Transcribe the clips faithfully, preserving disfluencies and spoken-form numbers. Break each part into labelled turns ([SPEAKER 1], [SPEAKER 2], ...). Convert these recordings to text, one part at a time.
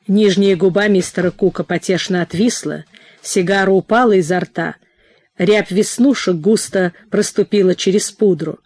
[SPEAKER 1] Нижняя губа мистера Кука потешно отвисла, сигара упала изо рта, рябь веснушек густо проступила через пудру.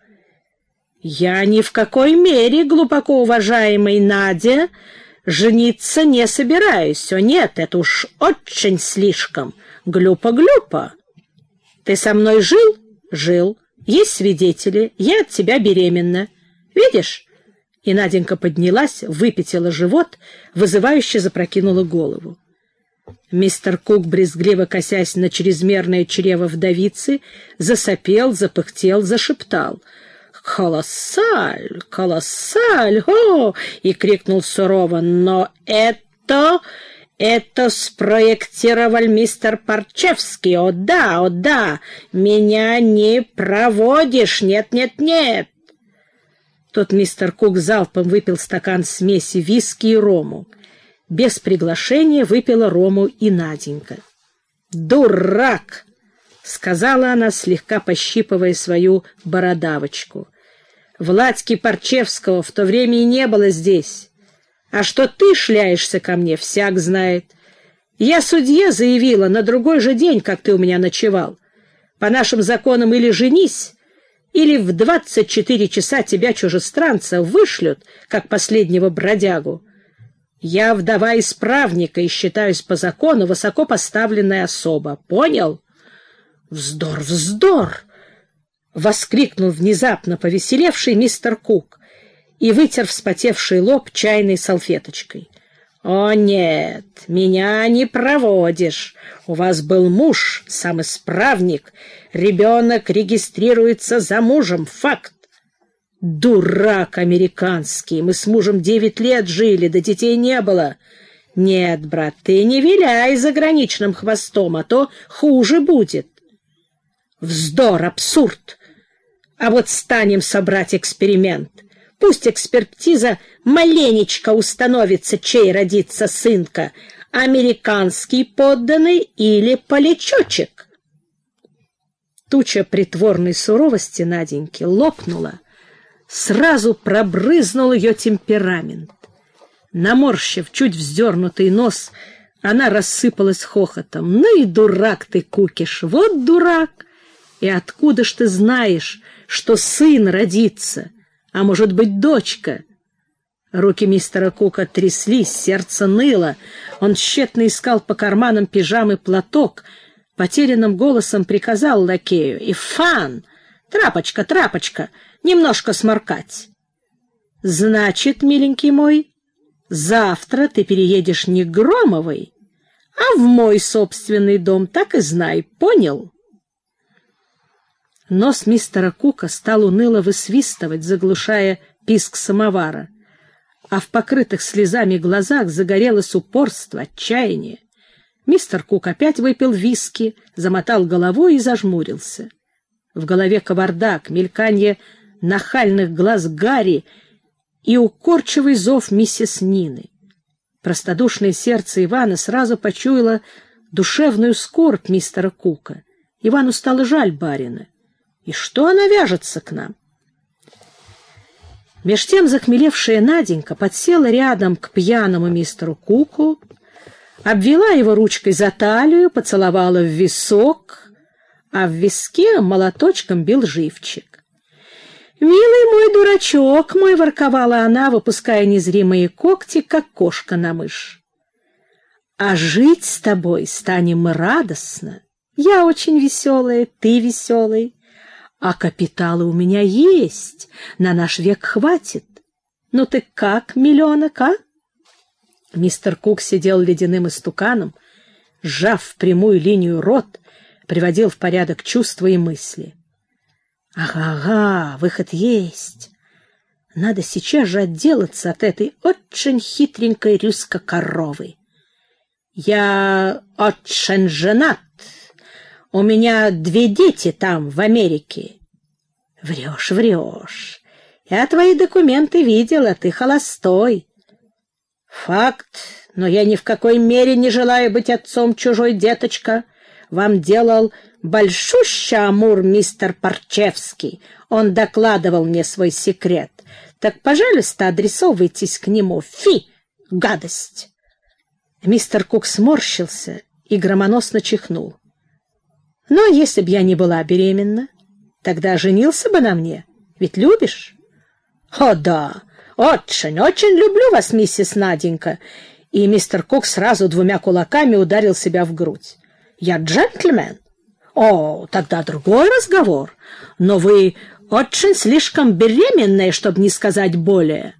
[SPEAKER 1] «Я ни в какой мере, глубоко уважаемый Надя, жениться не собираюсь. О нет, это уж очень слишком. Глюпо-глюпо. Ты со мной жил? Жил. Есть свидетели. Я от тебя беременна. Видишь?» И Наденька поднялась, выпятила живот, вызывающе запрокинула голову. Мистер Кук, брезгливо косясь на чрезмерное чрево вдовицы, засопел, запыхтел, зашептал: «Колоссаль! Колоссаль! О!» и крикнул сурово: «Но это... это спроектировал мистер Парчевский! О да, о да! Меня не проводишь! Нет, нет, нет!» Тут мистер Кук залпом выпил стакан смеси виски и рому. Без приглашения выпила рому и Наденька. «Дурак!» — сказала она, слегка пощипывая свою бородавочку. «Владьки Парчевского в то время и не было здесь. А что ты шляешься ко мне, всяк знает. Я судье заявила на другой же день, как ты у меня ночевал. По нашим законам или женись, или в двадцать четыре часа тебя, чужестранца, вышлют, как последнего бродягу. Я вдова исправника и считаюсь по закону высоко поставленная особа. Понял?» «Вздор, вздор!» — воскликнул внезапно повеселевший мистер Кук и вытер вспотевший лоб чайной салфеточкой. «О нет, меня не проводишь. У вас был муж, сам исправник. Ребенок регистрируется за мужем. Факт. Дурак американский. Мы с мужем девять лет жили, да детей не было. Нет, брат, ты не виляй заграничным хвостом, а то хуже будет. Вздор, абсурд. А вот станем собрать эксперимент. Пусть экспертиза маленечко установится, чей родится сынка, американский подданный или полячочек». Туча притворной суровости Наденьки лопнула, сразу пробрызнул ее темперамент. Наморщив чуть вздернутый нос, она рассыпалась хохотом. «Ну и дурак ты, Кукиш, вот дурак! И откуда ж ты знаешь, что сын родится, а может быть, дочка?» Руки мистера Кука тряслись, сердце ныло. Он тщетно искал по карманам пижамы платок, потерянным голосом приказал лакею: «Ифан! Трапочка, трапочка! Немножко сморкать!» «Значит, миленький мой, завтра ты переедешь не к Громовой, а в мой собственный дом, так и знай, понял?» Нос мистера Кука стал уныло высвистывать, заглушая писк самовара, а в покрытых слезами глазах загорелось упорство, отчаяние. Мистер Кук опять выпил виски, замотал головой и зажмурился. В голове кавардак, мельканье нахальных глаз Гарри и укорчивый зов миссис Нины. Простодушное сердце Ивана сразу почуяло душевную скорбь мистера Кука. Ивану стало жаль барина. И что она вяжется к нам? Меж тем захмелевшая Наденька подсела рядом к пьяному мистеру Куку, обвела его ручкой за талию, поцеловала в висок, а в виске молоточком бил живчик. «Милый мой дурачок мой!» — ворковала она, выпуская незримые когти, как кошка на мышь. «А жить с тобой станем мы радостно. Я очень веселая, ты веселый. А капиталы у меня есть, на наш век хватит. Ну ты как, миллионок, а?» Мистер Кук сидел ледяным истуканом, сжав в прямую линию рот, приводил в порядок чувства и мысли. «Ага-ага, выход есть. Надо сейчас же отделаться от этой очень хитренькой рюска-коровы. Я очень женат. У меня две дети там, в Америке». «Врешь, врешь. Я твои документы видела, ты холостой». «Факт, но я ни в какой мере не желаю быть отцом чужой, деточка. Вам делал большущий амур мистер Парчевский. Он докладывал мне свой секрет. Так, пожалуйста, адресовывайтесь к нему. Фи, гадость!» Мистер Кук сморщился и громоносно чихнул. «Ну, а если б я не была беременна, тогда женился бы на мне, ведь любишь?» «О, да, очень, очень люблю вас, миссис Наденька!» И мистер Кук сразу двумя кулаками ударил себя в грудь. «Я джентльмен? О, тогда другой разговор. Но вы очень слишком беременная, чтобы не сказать более».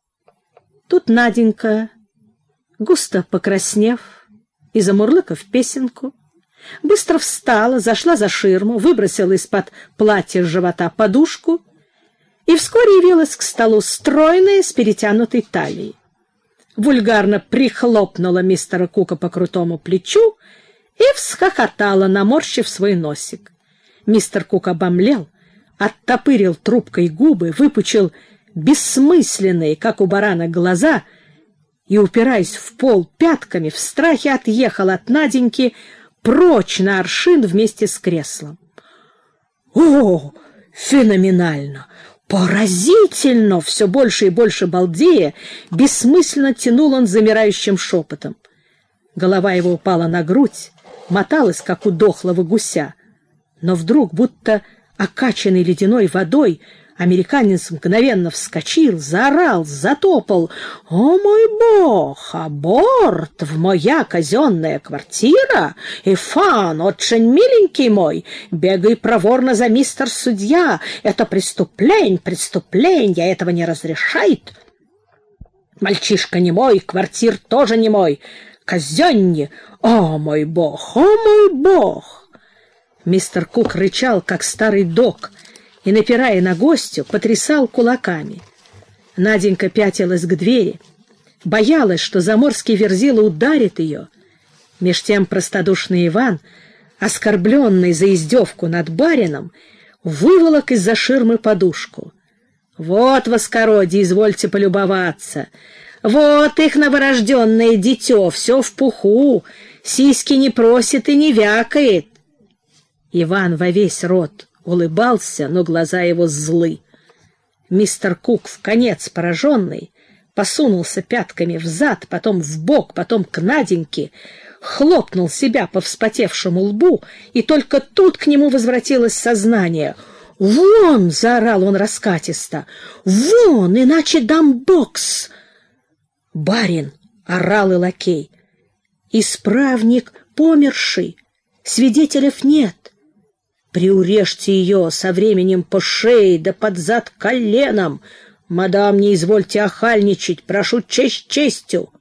[SPEAKER 1] Тут Наденька, густо покраснев и замурлыкав песенку, быстро встала, зашла за ширму, выбросила из-под платья с живота подушку и вскоре явилась к столу стройная, с перетянутой талией. Вульгарно прихлопнула мистера Кука по крутому плечу и всхохотала, наморщив свой носик. Мистер Кук обомлел, оттопырил трубкой губы, выпучил бессмысленные, как у барана, глаза и, упираясь в пол пятками, в страхе отъехал от Наденьки прочь на аршин вместе с креслом. «О, феноменально! Поразительно!» Все больше и больше балдея, бессмысленно тянул он замирающим шепотом. Голова его упала на грудь, моталась, как у дохлого гуся. Но вдруг, будто окачанный ледяной водой, американец мгновенно вскочил, заорал, затопал. «О, мой бог! Аборт! В моя казенная квартира! И Фан, очень миленький мой! Бегай проворно за мистер судья! Это преступление, преступление! Этого не разрешает! Мальчишка не мой, квартир тоже не мой! Казенни! О, мой бог! О, мой бог!» Мистер Кук рычал, как старый дог, и, напирая на гостю, потрясал кулаками. Наденька пятилась к двери, боялась, что заморский верзила ударит ее. Меж тем простодушный Иван, оскорбленный за издевку над барином, выволок из-за ширмы подушку. «Вот, воскородие, извольте полюбоваться! Вот их новорожденное дитё, все в пуху, сиськи не просит и не вякает!» Иван во весь рот улыбался, но глаза его злы. Мистер Кук, вконец пораженный, посунулся пятками взад, потом вбок, потом к Наденьке, хлопнул себя по вспотевшему лбу, и только тут к нему возвратилось сознание. «Вон!» — заорал он раскатисто. «Вон! Иначе дам бокс!» «Барин!» — орал и лакей. «Исправник померший! Свидетелей нет! Приурежьте ее со временем по шее да под зад коленом! Мадам, не извольте охальничать, прошу честь честью!»